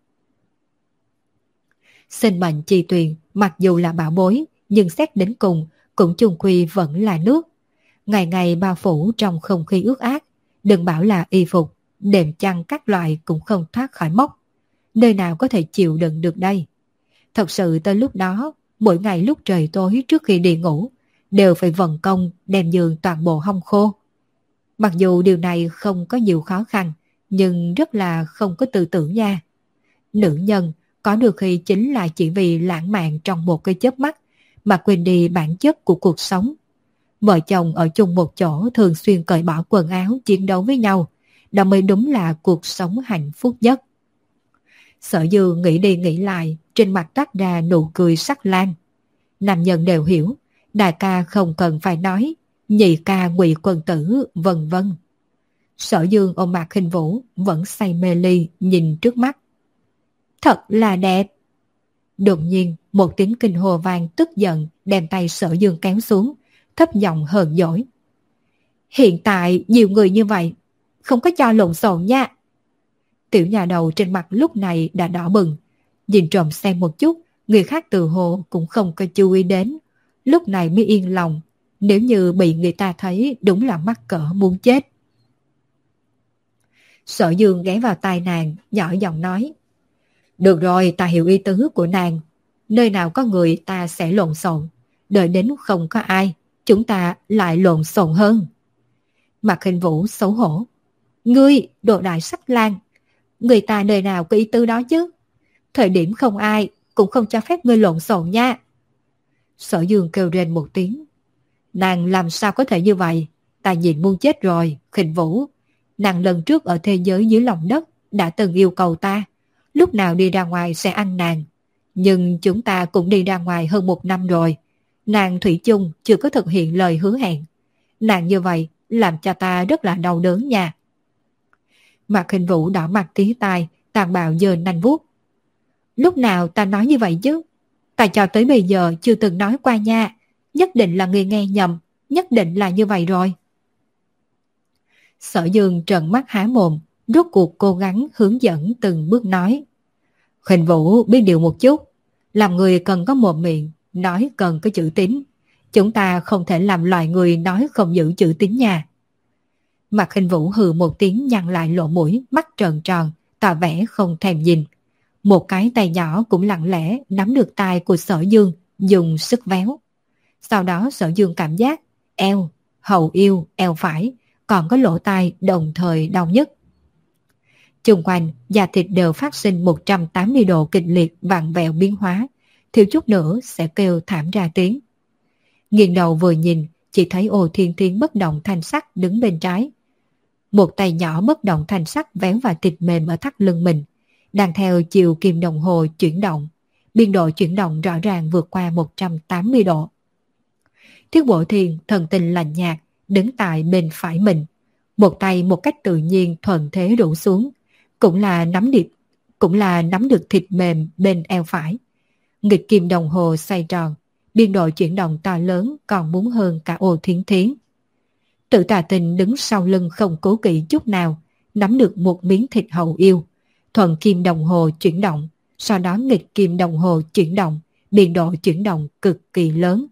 Sinh mệnh chi tuyền mặc dù là bảo bối, nhưng xét đến cùng cũng chung quy vẫn là nước. Ngày ngày bao phủ trong không khí ướt át, đừng bảo là y phục, đệm chăn các loại cũng không thoát khỏi mốc. Nơi nào có thể chịu đựng được đây? Thật sự tới lúc đó, mỗi ngày lúc trời tối trước khi đi ngủ, đều phải vận công đem giường toàn bộ hong khô. Mặc dù điều này không có nhiều khó khăn, nhưng rất là không có tư tưởng nha. Nữ nhân có được khi chính là chỉ vì lãng mạn trong một cái chớp mắt mà quên đi bản chất của cuộc sống. Vợ chồng ở chung một chỗ thường xuyên cởi bỏ quần áo chiến đấu với nhau, đó mới đúng là cuộc sống hạnh phúc nhất. Sở Dư nghĩ đi nghĩ lại, trên mặt toát ra nụ cười sắc lan. Nam nhân đều hiểu, đại ca không cần phải nói, nhị ca Ngụy quân tử, vân vân. Sở Dương ôm Mạc Khinh Vũ vẫn say mê ly nhìn trước mắt. Thật là đẹp. Đột nhiên một tiếng kinh hồ vang tức giận đem tay Sở Dương kéo xuống, thấp giọng hờn dỗi. Hiện tại nhiều người như vậy, không có cho lộn xộn nha. Tiểu nhà đầu trên mặt lúc này đã đỏ bừng, nhìn trộm xem một chút, người khác từ hồ cũng không có chú ý đến, lúc này mới yên lòng. Nếu như bị người ta thấy đúng là mắc cỡ muốn chết. Sở Dương ghé vào tai nàng, nhỏ giọng nói. Được rồi, ta hiểu ý tứ của nàng. Nơi nào có người ta sẽ lộn xộn, đợi đến không có ai, chúng ta lại lộn xộn hơn. Mạc Khinh Vũ xấu hổ. Ngươi, đồ đại sắc lang, người ta nơi nào có ý tứ đó chứ? Thời điểm không ai, cũng không cho phép ngươi lộn xộn nha. Sở Dương kêu rên một tiếng. Nàng làm sao có thể như vậy? Ta nhìn muốn chết rồi, Khinh Vũ. Nàng lần trước ở thế giới dưới lòng đất đã từng yêu cầu ta, lúc nào đi ra ngoài sẽ ăn nàng. Nhưng chúng ta cũng đi ra ngoài hơn một năm rồi. Nàng thủy chung chưa có thực hiện lời hứa hẹn. Nàng như vậy làm cho ta rất là đau đớn nha. Mạc Khinh Vũ đỏ mặt tía tai, tàn bạo giơ nanh vuốt. Lúc nào ta nói như vậy chứ? Ta cho tới bây giờ chưa từng nói qua nha. Nhất định là người nghe nhầm, nhất định là như vậy rồi. Sở Dương trợn mắt há mồm, rốt cuộc cố gắng hướng dẫn từng bước nói. Khinh Vũ biết điều một chút, làm người cần có mồm miệng, nói cần có chữ tín. Chúng ta không thể làm loài người nói không giữ chữ tín nha. Mạc Khinh Vũ hừ một tiếng, nhăn lại lỗ mũi, mắt tròn tròn, tỏ vẻ không thèm nhìn. Một cái tay nhỏ cũng lặng lẽ nắm được tay của Sở Dương, dùng sức véo. Sau đó Sở Dương cảm giác eo, hậu yêu, eo phải, còn có lỗ tai đồng thời đau nhức. Chung quanh, da thịt đều phát sinh một trăm tám mươi độ kịch liệt vặn vẹo biến hóa, thiếu chút nữa sẽ kêu thảm ra tiếng. Nghiêng đầu vừa nhìn, chỉ thấy Ô Thiên Thiên bất động thanh sắc đứng bên trái. Một tay nhỏ bất động thanh sắc véo vào thịt mềm ở thắt lưng mình, đang theo chiều kim đồng hồ chuyển động. Biên độ chuyển động rõ ràng vượt qua một trăm tám mươi độ. Thiết Bộ Thiên thần tình lạnh nhạt, đứng tại bên phải mình. Một tay một cách tự nhiên thuận thế rủ xuống, cũng là nắm được, cũng là nắm được thịt mềm bên eo phải. Nghịch kim đồng hồ xoay tròn, biên độ chuyển động to lớn còn muốn hơn cả Ô Thiên Thiến. Tự Tà Tình đứng sau lưng không cố kỵ chút nào, nắm được một miếng thịt hậu yêu. Thuận kim đồng hồ chuyển động, sau đó nghịch kim đồng hồ chuyển động, biên độ chuyển động cực kỳ lớn.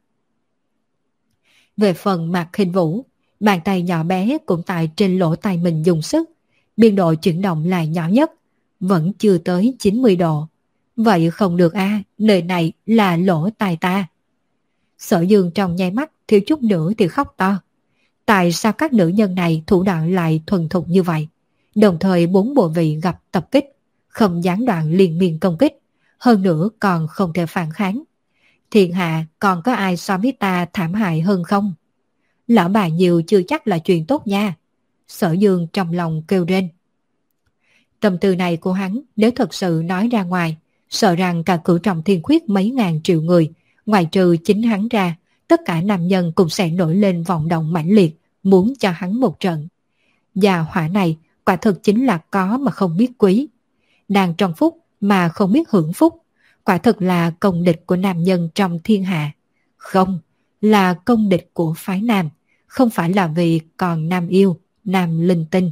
Về phần Mạc Khinh Vũ, bàn tay nhỏ bé cũng tại trên lỗ tai mình dùng sức, biên độ chuyển động là nhỏ nhất, vẫn chưa tới chín mươi độ. Vậy không được a, à, nơi này là lỗ tai ta. Sở Dương trong nháy mắt thiếu chút nữa thì khóc to. Tại sao các nữ nhân này thủ đoạn lại thuần thục như vậy? Đồng thời bốn bộ vị gặp tập kích, không gián đoạn liên miên công kích, hơn nữa còn không thể phản kháng. Thiên hạ còn có ai so với ta thảm hại hơn không? Lão bà nhiều chưa chắc là chuyện tốt nha. Sở Dương trong lòng kêu rên. Tâm tư này của hắn nếu thật sự nói ra ngoài, sợ rằng cả cửu trọng thiên khuyết mấy ngàn triệu người, ngoài trừ chính hắn ra, tất cả nam nhân cũng sẽ nổi lên vọng động mãnh liệt, muốn cho hắn một trận. Và hỏa này quả thực chính là có mà không biết quý. Đang trong phúc mà không biết hưởng phúc, quả thực là công địch của nam nhân trong thiên hạ. Không, là công địch của phái nam, không phải là vì còn nam yêu, nam linh tinh.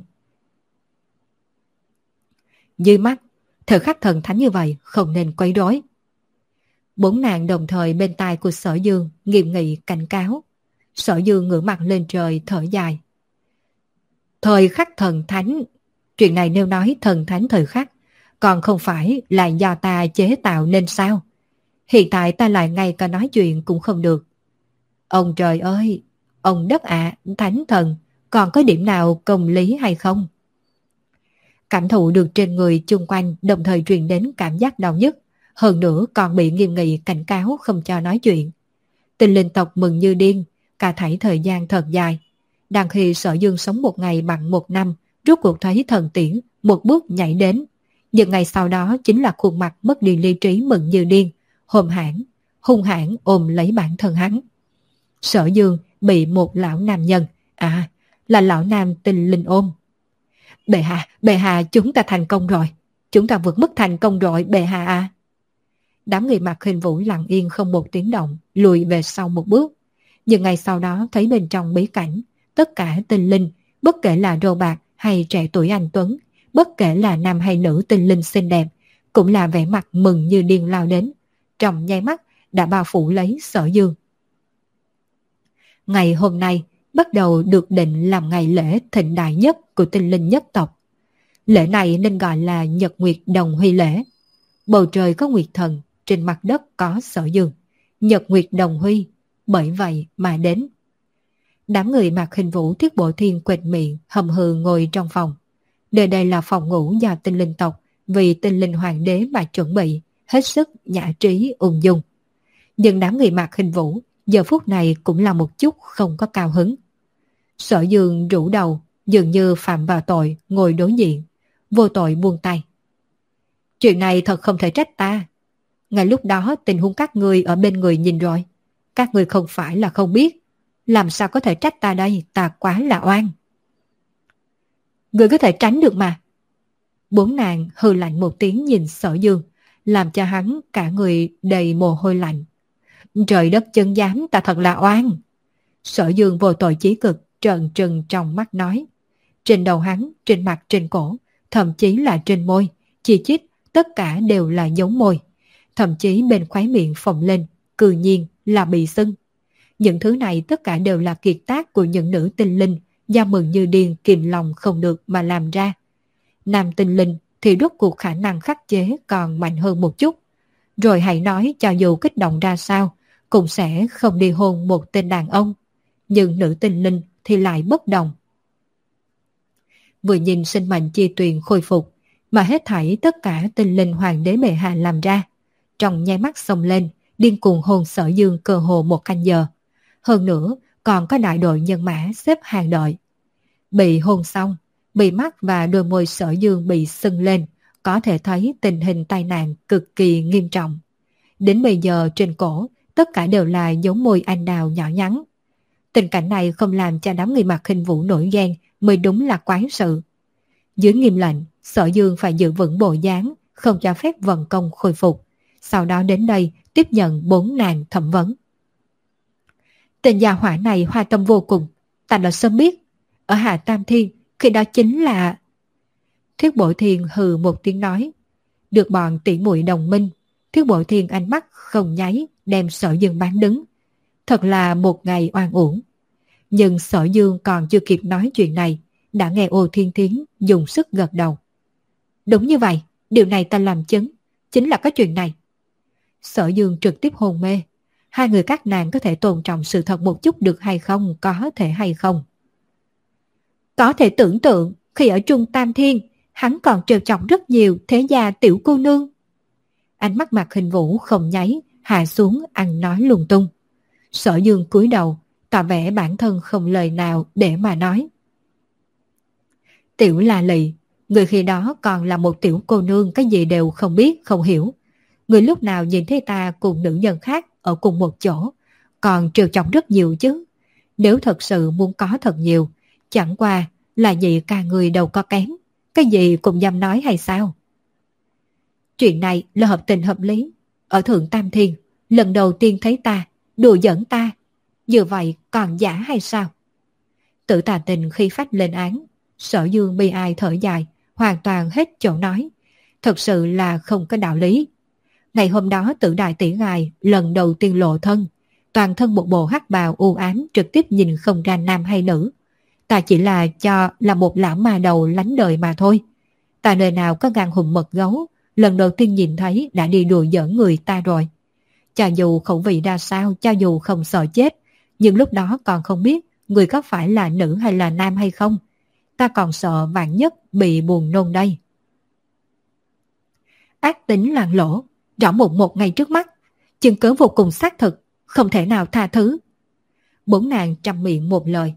Dưới mắt, thời khắc thần thánh như vậy không nên quấy rối. Bốn nàng đồng thời bên tai của Sở Dương nghiêm nghị cảnh cáo. Sở Dương ngửa mặt lên trời thở dài. Thời khắc thần thánh, chuyện này nếu nói thần thánh thời khắc, còn không phải là do ta chế tạo nên sao? Hiện tại ta lại ngay cả nói chuyện cũng không được. Ông trời ơi, ông đất ạ, à, thánh thần, còn có điểm nào công lý hay không? Cảm thụ được trên người chung quanh đồng thời truyền đến cảm giác đau nhức, hơn nữa còn bị nghiêm nghị cảnh cáo không cho nói chuyện. Tinh linh tộc mừng như điên, cả thảy thời gian thật dài. Đang khi Sở Dương sống một ngày bằng một năm, rốt cuộc thấy thần tiễn một bước nhảy đến. Nhưng ngày sau đó chính là khuôn mặt mất đi lý trí mừng như điên, hồn hãn, hung hãn ôm lấy bản thân hắn. Sở Dương bị một lão nam nhân, à, là lão nam tinh linh ôm. Bệ hạ, bệ hạ, chúng ta thành công rồi. Chúng ta vượt mức thành công rồi, bệ hạ à. Đám người Mạc Khinh Vũ lặng yên không một tiếng động, lùi về sau một bước. Nhưng ngày sau đó thấy bên trong bí cảnh, tất cả tinh linh, bất kể là râu bạc hay trẻ tuổi anh Tuấn, bất kể là nam hay nữ tinh linh xinh đẹp, cũng là vẻ mặt mừng như điên lao đến. Trong nháy mắt đã bao phủ lấy Sở Dương. Ngày hôm nay bắt đầu được định làm ngày lễ thịnh đại nhất của tinh linh nhất tộc. Lễ này nên gọi là Nhật Nguyệt Đồng Huy lễ. Bầu trời có nguyệt thần, trên mặt đất có Sở Dương. Nhật Nguyệt Đồng Huy, bởi vậy mà đến. Đám người mặc hình vũ Thiết Bộ Thiên quệt miệng hầm hừ ngồi trong phòng. Nơi đây là phòng ngủ do tinh linh tộc vì tinh linh hoàng đế mà chuẩn bị, hết sức nhã trí ung dung. Nhưng đám người mặc hình vũ giờ phút này cũng là một chút không có cao hứng. Sở Dương rũ đầu, dường như phạm vào tội, ngồi đối diện, vô tội buông tay. Chuyện này thật không thể trách ta. Ngay lúc đó tình huống các người ở bên người nhìn rồi. Các người không phải là không biết. Làm sao có thể trách ta đây, ta quá là oan. Người có thể tránh được mà. Bốn nàng hừ lạnh một tiếng nhìn Sở Dương, làm cho hắn cả người đầy mồ hôi lạnh. Trời đất chân giám, ta thật là oan. Sở Dương vô tội chí cực, trợn trừng trong mắt nói. Trên đầu hắn, trên mặt, trên cổ, thậm chí là trên môi, chi chít, tất cả đều là dấu môi. Thậm chí bên khóe miệng phồng lên, cư nhiên là bị sưng. Những thứ này tất cả đều là kiệt tác của những nữ tinh linh do Mừng Như Điên kìm lòng không được mà làm ra. Nam tinh linh thì rốt cuộc khả năng khắc chế còn mạnh hơn một chút. Rồi hãy nói cho dù kích động ra sao, cũng sẽ không đi hôn một tên đàn ông. Nhưng nữ tinh linh thì lại bất đồng. Vừa nhìn sinh mệnh chi tuyền khôi phục, mà hết thảy tất cả tinh linh hoàng đế bệ hạ làm ra. Trong nháy mắt xông lên, điên cuồng hôn Sở Dương cơ hồ một canh giờ. Hơn nữa, còn có đại đội nhân mã xếp hàng đợi. Bị hôn xong, bị mắt và đôi môi Sở Dương bị sưng lên, có thể thấy tình hình tai nạn cực kỳ nghiêm trọng. Đến bây giờ trên cổ, tất cả đều là dấu môi anh đào nhỏ nhắn. Tình cảnh này không làm cho đám người mặc hình vũ nổi ghen mới đúng là quái sự. Dưới nghiêm lệnh, Sở Dương phải giữ vững bộ dáng, không cho phép vận công khôi phục. Sau đó đến đây tiếp nhận bốn nàng thẩm vấn. Tên gia hỏa này hoa tâm vô cùng, ta đã sớm biết. Ở Hạ Tam Thiên, khi đó chính là... Thiết Bộ Thiên hừ một tiếng nói. Được bọn tỷ muội đồng minh, Thiết Bộ Thiên ánh mắt không nháy, đem Sở Dương bán đứng. Thật là một ngày oan uổng. Nhưng Sở Dương còn chưa kịp nói chuyện này, đã nghe Ô Thiên Thiến dùng sức gật đầu. Đúng như vậy, điều này ta làm chứng, chính là có chuyện này. Sở Dương trực tiếp hôn mê. Hai người các nàng có thể tôn trọng sự thật một chút được hay không, có thể hay không? Có thể tưởng tượng, khi ở Trung Tam Thiên, hắn còn trêu chọc rất nhiều thế gia tiểu cô nương. Ánh mắt Mạc Hình Vũ không nháy, hạ xuống ăn nói lung tung. Sở Dương cúi đầu, tỏ vẻ bản thân không lời nào để mà nói. Tiểu La Lị, người khi đó còn là một tiểu cô nương, cái gì đều không biết, không hiểu. Người lúc nào nhìn thấy ta cùng nữ nhân khác ở cùng một chỗ, còn trêu chọc rất nhiều chứ. Nếu thật sự muốn có thật nhiều, chẳng qua là nhị ca người đầu có kém, cái gì cũng dám nói hay sao? Chuyện này là hợp tình hợp lý. Ở Thượng Tam Thiên, lần đầu tiên thấy ta, đùa giỡn ta, như vậy còn giả hay sao? Tử Tà Tình khi phách lên án, Sở Dương bi ai thở dài, hoàn toàn hết chỗ nói. Thật sự là không có đạo lý. Ngày hôm đó Tử Đại tỷ ngài lần đầu tiên lộ thân, toàn thân một bộ hắc bào u ám, trực tiếp nhìn không ra nam hay nữ. Ta chỉ là cho là một lão ma đầu lánh đời mà thôi. Ta nơi nào có gan hùm mật gấu, lần đầu tiên nhìn thấy đã đi đùa giỡn người ta rồi. Cho dù khẩu vị ra sao, cho dù không sợ chết, nhưng lúc đó còn không biết người có phải là nữ hay là nam hay không. Ta còn sợ vạn nhất bị buồn nôn đây. Ác tính làng lỗ, rõ một một ngày trước mắt, chứng cứ vô cùng xác thực, không thể nào tha thứ. Bốn nàng trăm miệng một lời.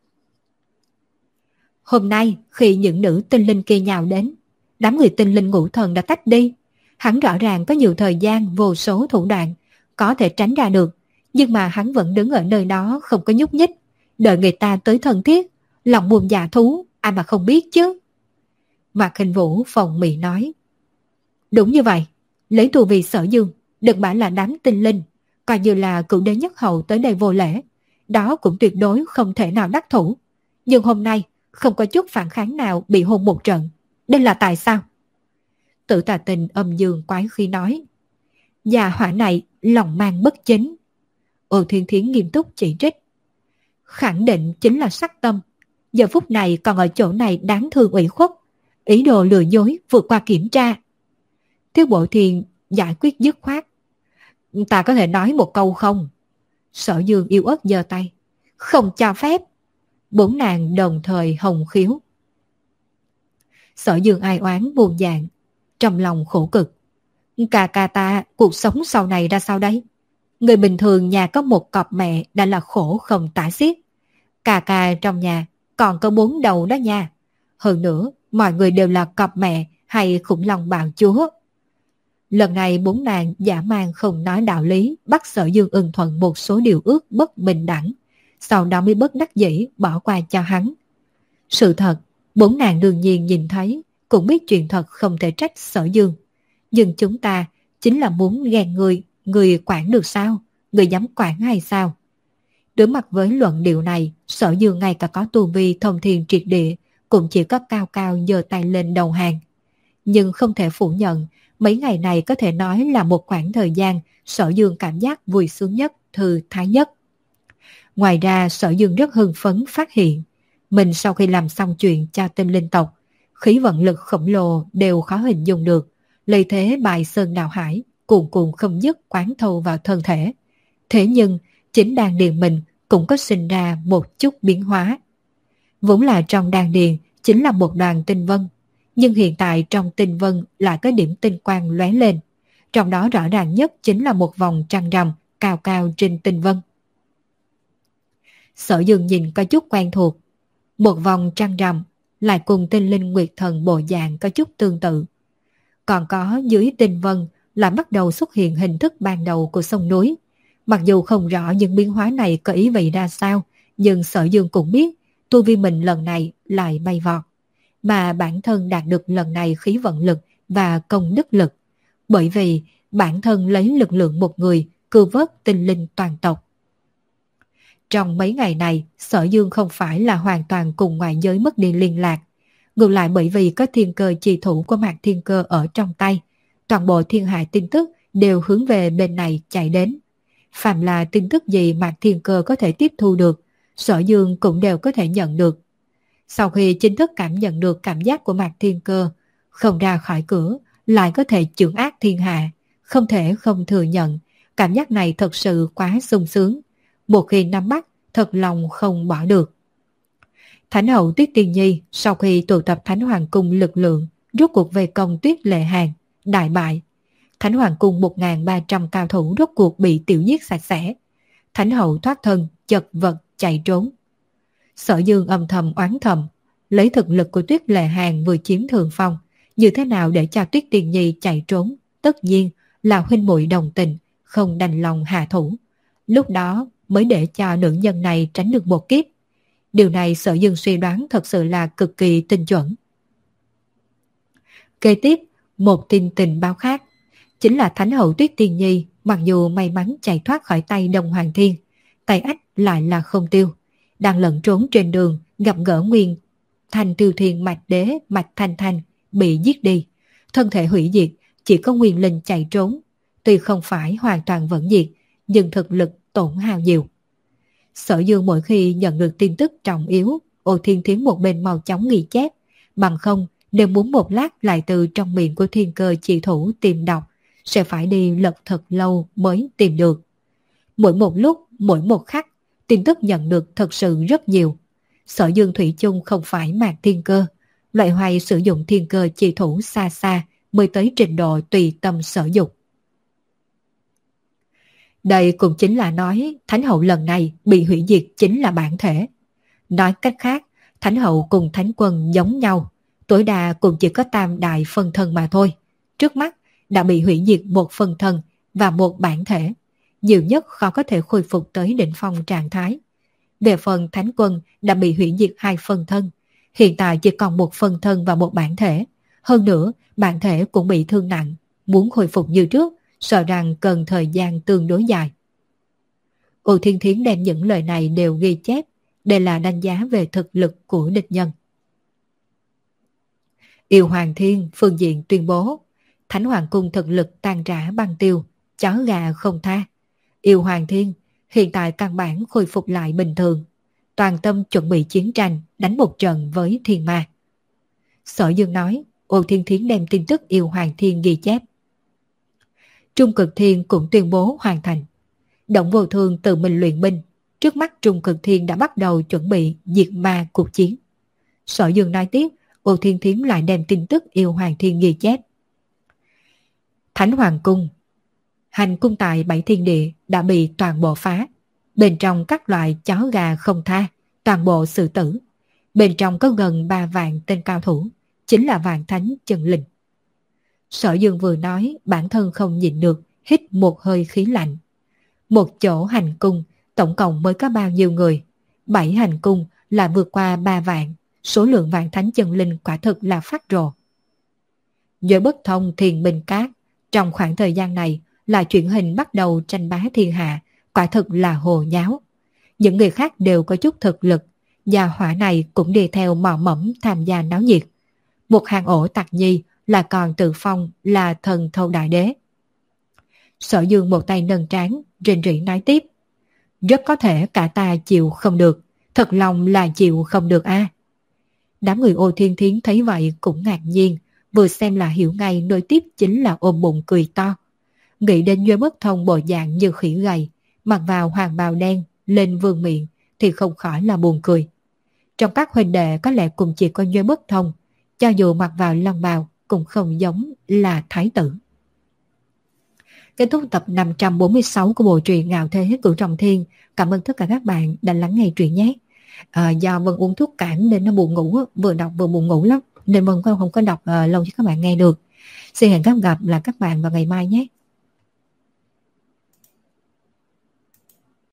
Hôm nay khi những nữ tinh linh kia nhào đến, đám người tinh linh ngũ thần đã tách đi. Hắn rõ ràng có nhiều thời gian, vô số thủ đoạn, có thể tránh ra được, nhưng mà hắn vẫn đứng ở nơi đó không có nhúc nhích, đợi người ta tới thân thiết, lòng buồn dạ thú, ai mà không biết chứ. Mạc Hình Vũ phòng mị nói. Đúng như vậy, lấy thù vì Sở Dương, đừng bảo là đám tinh linh, coi như là cựu đế nhất hầu tới đây vô lễ, đó cũng tuyệt đối không thể nào đắc thủ. Nhưng hôm nay không có chút phản kháng nào, bị hôn một trận, đây là tại sao? Tử Tà Tình âm dương quái khí nói. Già hỏa này lòng mang bất chính. Ô Thiên Thiến nghiêm túc chỉ trích. Khẳng định chính là sắc tâm, giờ phút này còn ở chỗ này đáng thương ủy khuất, ý đồ lừa dối vượt qua kiểm tra. Thiếu Bộ Thiên giải quyết dứt khoát. Ta có thể nói một câu không? Sở Dương yếu ớt giơ tay. Không cho phép. Bốn nàng đồng thời hồng khiếu. Sở Dương ai oán buồn dạng, trong lòng khổ cực. Cà cà ta, cuộc sống sau này ra sao đây? Người bình thường nhà có một cọp mẹ đã là khổ không tả xiết. Cà cà trong nhà còn có bốn đầu đó nha. Hơn nữa, mọi người đều là cọp mẹ hay khủng long bạo chúa. Lần này bốn nàng giả mang không nói đạo lý, bắt Sở Dương ưng thuận một số điều ước bất bình đẳng, sau đó mới bất đắc dĩ bỏ qua cho hắn. Sự thật, bốn nàng đương nhiên nhìn thấy, cũng biết chuyện thật không thể trách Sở Dương. Nhưng chúng ta chính là muốn ghen người, người quản được sao? Người dám quản hay sao? Đối mặt với luận điệu này, Sở Dương ngay cả có tu vi thông thiên triệt địa, cũng chỉ có cao cao giơ tay lên đầu hàng. Nhưng không thể phủ nhận, mấy ngày này có thể nói là một khoảng thời gian Sở Dương cảm giác vui sướng nhất, thư thái nhất. Ngoài ra, Sở Dương rất hưng phấn phát hiện, mình sau khi làm xong chuyện cho tinh linh tộc, khí vận lực khổng lồ đều khó hình dung được, lấy thế bài sơn đào hải, cuồn cuộn không dứt quán thâu vào thân thể. Thế nhưng, chính đan điền mình cũng có sinh ra một chút biến hóa. Vốn là trong đan điền chính là một đoàn tinh vân, nhưng hiện tại trong tinh vân lại có điểm tinh quang lóe lên. Trong đó rõ ràng nhất chính là một vòng trăng rằm cao cao trên tinh vân. Sở Dương nhìn có chút quen thuộc. Một vòng trăng rằm lại cùng tinh linh nguyệt thần bộ dạng có chút tương tự. Còn có dưới tinh vân là bắt đầu xuất hiện hình thức ban đầu của sông núi. Mặc dù không rõ những biến hóa này có ý vị ra sao, nhưng Sở Dương cũng biết tu vi mình lần này lại bay vọt. Mà bản thân đạt được lần này khí vận lực và công đức lực. Bởi vì bản thân lấy lực lượng một người cứu vớt tinh linh toàn tộc. Trong mấy ngày này, Sở Dương không phải là hoàn toàn cùng ngoại giới mất đi liên lạc. Ngược lại bởi vì có thiên cơ chi thủ của Mạc Thiên Cơ ở trong tay, toàn bộ thiên hạ tin tức đều hướng về bên này chạy đến. Phàm là tin tức gì Mạc Thiên Cơ có thể tiếp thu được, Sở Dương cũng đều có thể nhận được. Sau khi chính thức cảm nhận được cảm giác của Mạc Thiên Cơ, không ra khỏi cửa, lại có thể chưởng ác thiên hạ, không thể không thừa nhận, cảm giác này thật sự quá sung sướng. Một khi nắm bắt, thật lòng không bỏ được. Thánh hậu Tuyết Tiên Nhi sau khi tụ tập Thánh Hoàng Cung lực lượng, rốt cuộc về công Tuyết Lệ Hàn, đại bại. Thánh Hoàng Cung một nghìn ba trăm cao thủ rốt cuộc bị tiểu giết sạch sẽ. Thánh hậu thoát thân, chật vật chạy trốn. Sở Dương âm thầm oán thầm, lấy thực lực của Tuyết Lệ Hàn vừa chiếm thượng phong, như thế nào để cho Tuyết Tiên Nhi chạy trốn, tất nhiên là huynh muội đồng tình, không đành lòng hạ thủ. Lúc đó mới để cho nữ nhân này tránh được một kiếp. Điều này Sở Dương suy đoán thật sự là cực kỳ tinh chuẩn. Kế tiếp, một tin tình báo khác, chính là Thánh hậu Tuyết Tiên Nhi mặc dù may mắn chạy thoát khỏi tay Đông Hoàng Thiên, tay ách lại là không tiêu. Đang lẫn trốn trên đường, gặp gỡ Nguyên Thanh Tiêu Thiên Mạch Đế Mạch Thanh Thanh bị giết đi. Thân thể hủy diệt, chỉ có Nguyên Linh chạy trốn. Tuy không phải hoàn toàn vẫn diệt, nhưng thực lực tổn hao nhiều. Sở Dương mỗi khi nhận được tin tức trọng yếu, Ô Thiên Thiến một bên mau chóng ghi chép, bằng không nếu muốn một lát lại từ trong miệng của thiên cơ chỉ thủ tìm đọc, sẽ phải đi lật thật lâu mới tìm được. Mỗi một lúc, mỗi một khắc, tin tức nhận được thật sự rất nhiều. Sở Dương thủy chung không phải Mạc Thiên Cơ, loại hoài sử dụng thiên cơ chỉ thủ xa xa mới tới trình độ tùy tâm sở dục. Đây cũng chính là nói Thánh hậu lần này bị hủy diệt chính là bản thể. Nói cách khác, Thánh hậu cùng Thánh quân giống nhau, tối đa cũng chỉ có tam đại phân thân mà thôi. Trước mắt đã bị hủy diệt một phân thân và một bản thể, nhiều nhất khó có thể khôi phục tới đỉnh phong trạng thái. Về phần Thánh quân đã bị hủy diệt hai phân thân, hiện tại chỉ còn một phân thân và một bản thể. Hơn nữa, bản thể cũng bị thương nặng, muốn khôi phục như trước, sợ rằng cần thời gian tương đối dài. Ô Thiên Thiến đem những lời này đều ghi chép, đây là đánh giá về thực lực của địch nhân. Yêu Hoàng Thiên phương diện tuyên bố, Thánh Hoàng Cung thực lực tan rã băng tiêu, chó gà không tha. Yêu Hoàng Thiên hiện tại căn bản khôi phục lại bình thường, toàn tâm chuẩn bị chiến tranh, đánh một trận với thiên ma. Sở Dương nói, Ô Thiên Thiến đem tin tức Yêu Hoàng Thiên ghi chép. Trung Cực Thiên cũng tuyên bố hoàn thành. Động Vô Thương tự mình luyện binh, Trước mắt Trung Cực Thiên đã bắt đầu chuẩn bị diệt ma cuộc chiến. Sở Dương nói tiếp, Ô Thiên Thiến lại đem tin tức yêu Hoàng Thiên ghi chép. Thánh Hoàng Cung, hành cung tại Bảy Thiên Địa đã bị toàn bộ phá. Bên trong các loại chó gà không tha, toàn bộ xử tử. Bên trong có gần ba vạn tên cao thủ, chính là vạn thánh chân linh. Sở Dương vừa nói, bản thân không nhịn được, hít một hơi khí lạnh. Một chỗ hành cung, tổng cộng mới có bao nhiêu người? Bảy hành cung là vượt qua ba vạn, số lượng vạn thánh chân linh quả thực là phát rồ. Giữa bất thông thiền bình cát, trong khoảng thời gian này là truyền hình bắt đầu tranh bá thiên hạ, quả thực là hồ nháo. Những người khác đều có chút thực lực, gia hỏa này cũng đi theo mò mẫm tham gia náo nhiệt. Một hàng ổ tặc nhi là còn tự phong là thần thâu đại đế. Sở Dương một tay nâng trán, rên rỉ nói tiếp. Rất có thể cả ta chịu không được, thật lòng là chịu không được a. À. Đám người Ô Thiên Thiến thấy vậy cũng ngạc nhiên, vừa xem là hiểu ngay nối tiếp chính là ôm bụng cười to. Nghĩ đến Duy Bất Thông bộ dạng như khỉ gầy, mặc vào hoàng bào đen, lên vương miệng thì không khỏi là buồn cười. Trong các huynh đệ có lẽ cũng chỉ có Duy Bất Thông, cho dù mặc vào long bào cũng không giống là thái tử. Kết thúc tập năm trăm bốn mươi sáu của bộ truyện Ngạo Thế Cửu Trọng Thiên. Cảm ơn tất cả các bạn đã lắng nghe truyện nhé. À, do Vân uống thuốc cảm nên nó buồn ngủ, vừa đọc vừa buồn ngủ lắm, nên Vân không có đọc uh, lâu cho các bạn nghe được. Xin hẹn gặp gặp là các bạn vào ngày mai nhé.